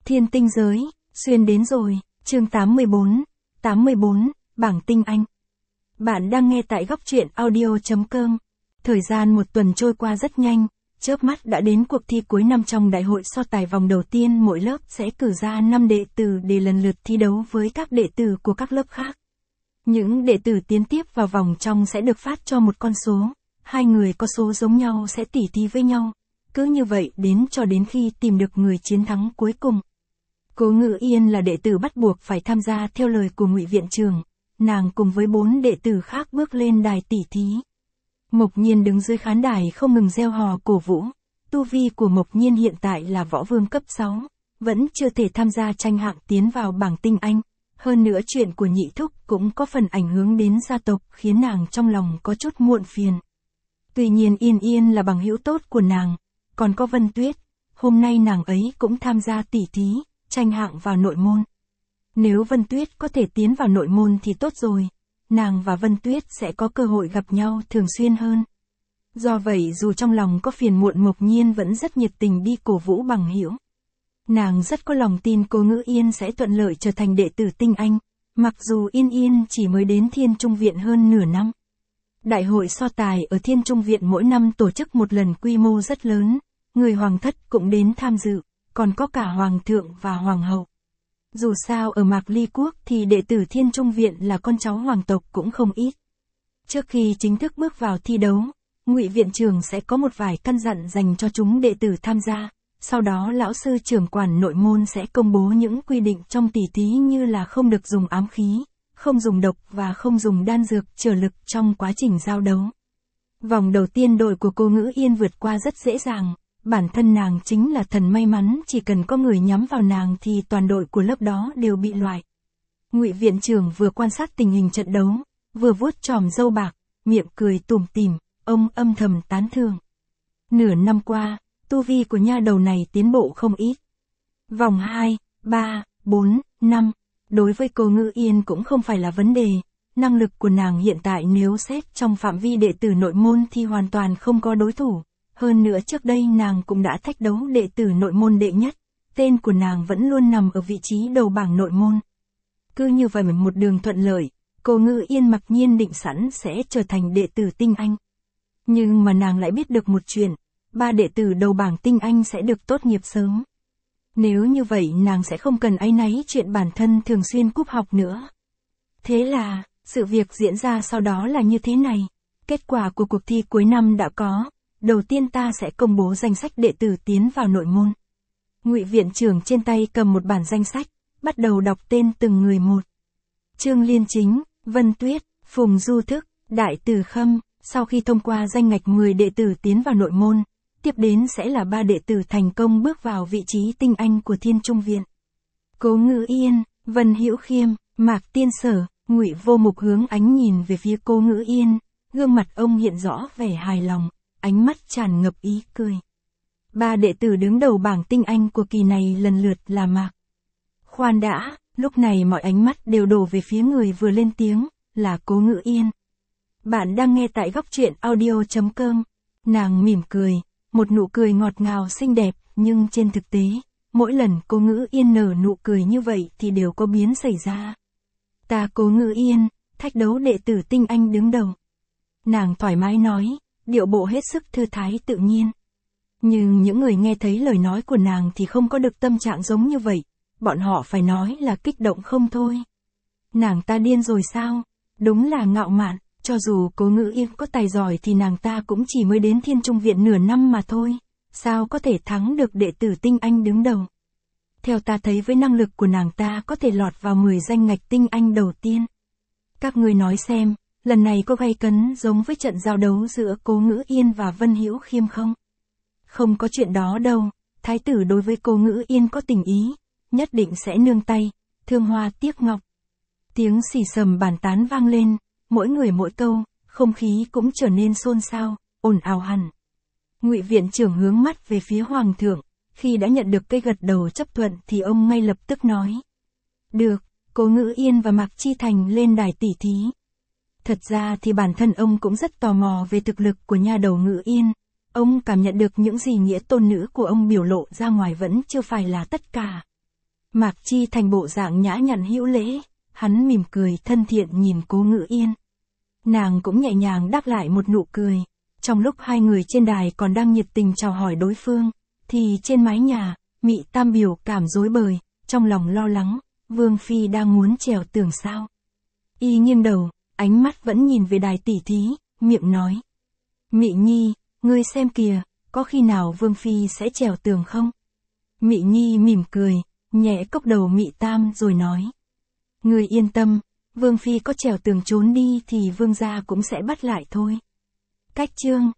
Thiên tinh giới, xuyên đến rồi, chương 84, bảng tinh anh. Bạn đang nghe tại góc truyện audio.com. Thời gian một tuần trôi qua rất nhanh, chớp mắt đã đến cuộc thi cuối năm trong đại hội so tài vòng đầu tiên. Mỗi lớp sẽ cử ra 5 đệ tử để lần lượt thi đấu với các đệ tử của các lớp khác. Những đệ tử tiến tiếp vào vòng trong sẽ được phát cho một con số, hai người có số giống nhau sẽ tỉ thí với nhau. Cứ như vậy cho đến khi tìm được người chiến thắng cuối cùng. Cố Ngữ Yên là đệ tử bắt buộc phải tham gia theo lời của Ngụy viện trưởng. Nàng cùng với 4 đệ tử khác bước lên đài tỉ thí. Mộc Nhiên đứng dưới khán đài không ngừng reo hò cổ vũ. Tu vi của Mộc Nhiên hiện tại là võ vương cấp 6, vẫn chưa thể tham gia tranh hạng tiến vào bảng tinh anh. Hơn nữa chuyện của nhị thúc cũng có phần ảnh hưởng đến gia tộc khiến nàng trong lòng có chút muộn phiền. Tuy nhiên Yên Yên là bằng hữu tốt của nàng, còn có Vân Tuyết, hôm nay nàng ấy cũng tham gia tỉ thí, tranh hạng vào nội môn. Nếu Vân Tuyết có thể tiến vào nội môn thì tốt rồi, nàng và Vân Tuyết sẽ có cơ hội gặp nhau thường xuyên hơn. Do vậy dù trong lòng có phiền muộn, Mộc Nhiên vẫn rất nhiệt tình đi cổ vũ bằng hữu. Nàng rất có lòng tin Cố Ngữ Yên sẽ thuận lợi trở thành đệ tử tinh anh, mặc dù Yên Yên chỉ mới đến Thiên Trung Viện hơn nửa năm. Đại hội so tài ở Thiên Trung Viện mỗi năm tổ chức một lần, quy mô rất lớn, người hoàng thất cũng đến tham dự, còn có cả hoàng thượng và hoàng hậu. Dù sao ở Mạc Ly Quốc thì đệ tử Thiên Trung Viện là con cháu hoàng tộc cũng không ít. Trước khi chính thức bước vào thi đấu, Ngụy viện trưởng sẽ có một vài căn dặn dành cho chúng đệ tử tham gia. Sau đó lão sư trưởng quản nội môn sẽ công bố những quy định trong tỉ thí như là không được dùng ám khí, không dùng độc và không dùng đan dược trở lực trong quá trình giao đấu. Vòng đầu tiên đội của Cố Ngữ Yên vượt qua rất dễ dàng, bản thân nàng chính là thần may mắn, chỉ cần có người nhắm vào nàng thì toàn đội của lớp đó đều bị loại. Ngụy viện trưởng vừa quan sát tình hình trận đấu, vừa vuốt chòm râu bạc, miệng cười tủm tỉm, ông âm thầm tán thưởng. Nửa năm qua, tu vi của nha đầu này tiến bộ không ít. Vòng 2, 3, 4, 5, đối với Cố Ngữ Yên cũng không phải là vấn đề. Năng lực của nàng hiện tại nếu xét trong phạm vi đệ tử nội môn thì hoàn toàn không có đối thủ. Hơn nữa trước đây nàng cũng đã thách đấu đệ tử nội môn đệ nhất, tên của nàng vẫn luôn nằm ở vị trí đầu bảng nội môn. Cứ như vậy một đường thuận lợi, Cố Ngữ Yên mặc nhiên định sẵn sẽ trở thành đệ tử tinh anh. Nhưng mà nàng lại biết được một chuyện, 3 đệ tử đầu bảng tinh anh sẽ được tốt nghiệp sớm. Nếu như vậy nàng sẽ không cần áy náy chuyện bản thân thường xuyên cúp học nữa. Thế là, sự việc diễn ra sau đó là như thế này. Kết quả của cuộc thi cuối năm đã có. Đầu tiên ta sẽ công bố danh sách đệ tử tiến vào nội môn. Ngụy viện trưởng trên tay cầm một bản danh sách, bắt đầu đọc tên từng người một. Trương Liên Chính, Vân Tuyết, Phùng Du Thức, Đại Từ Khâm. Sau khi thông qua danh ngạch 10 đệ tử tiến vào nội môn, tiếp đến sẽ là 3 đệ tử thành công bước vào vị trí tinh anh của Thiên Trung Viện. Cố Ngữ Yên, Vân Hữu Khiêm, Mạc Tiên Sở. Ngụy Vô Mục hướng ánh nhìn về phía Cố Ngữ Yên, gương mặt ông hiện rõ vẻ hài lòng, ánh mắt tràn ngập ý cười. 3 đệ tử đứng đầu bảng tinh anh của kỳ này lần lượt là Mạc. Khoan đã, lúc này mọi ánh mắt đều đổ về phía người vừa lên tiếng, là Cố Ngữ Yên. Bạn đang nghe tại góc truyện audio.com. Nàng mỉm cười, một nụ cười ngọt ngào xinh đẹp, nhưng trên thực tế, mỗi lần Cố Ngữ Yên nở nụ cười như vậy thì đều có biến xảy ra. Ta Cố Ngữ Yên, thách đấu đệ tử tinh anh đứng đầu. Nàng thoải mái nói, điệu bộ hết sức thư thái tự nhiên. Nhưng những người nghe thấy lời nói của nàng thì không có được tâm trạng giống như vậy, bọn họ phải nói là kích động không thôi. Nàng ta điên rồi sao? Đúng là ngạo mạn. Cho dù Cố Ngữ Yên có tài giỏi thì nàng ta cũng chỉ mới đến Thiên Trung Viện nửa năm mà thôi, sao có thể thắng được đệ tử tinh anh đứng đầu. Theo ta thấy với năng lực của nàng ta có thể lọt vào 10 danh ngạch tinh anh đầu tiên. Các người nói xem, lần này có gay cấn giống với trận giao đấu giữa Cố Ngữ Yên và Vân Hữu Khiêm không? Không có chuyện đó đâu, thái tử đối với Cố Ngữ Yên có tình ý, nhất định sẽ nương tay, thương hoa tiếc ngọc. Tiếng xì xầm bàn tán vang lên. Mỗi người mỗi câu, không khí cũng trở nên xôn xao, ồn ào hẳn. Ngụy viện trưởng hướng mắt về phía hoàng thượng, khi đã nhận được cây gật đầu chấp thuận thì ông ngay lập tức nói. Được, Cố Ngữ Yên và Mạc Chi Thành lên đài tỉ thí. Thật ra thì bản thân ông cũng rất tò mò về thực lực của nha đầu Ngữ Yên. Ông cảm nhận được những gì nghĩa tôn nữ của ông biểu lộ ra ngoài vẫn chưa phải là tất cả. Mạc Chi Thành bộ dạng nhã nhặn hữu lễ, hắn mỉm cười thân thiện nhìn Cố Ngữ Yên. Nàng cũng nhẹ nhàng đáp lại một nụ cười. Trong lúc hai người trên đài còn đang nhiệt tình chào hỏi đối phương, thì trên mái nhà, Mị Tam biểu cảm rối bời, trong lòng lo lắng, Vương Phi đang muốn trèo tường sao. Y nghiêng đầu, ánh mắt vẫn nhìn về đài tỉ thí, miệng nói. Mị Nhi, ngươi xem kìa, có khi nào Vương Phi sẽ trèo tường không? Mị Nhi mỉm cười, nhẹ cốc đầu Mị Tam rồi nói. Ngươi yên tâm, Vương Phi có trèo tường trốn đi thì Vương gia cũng sẽ bắt lại thôi. Cách chương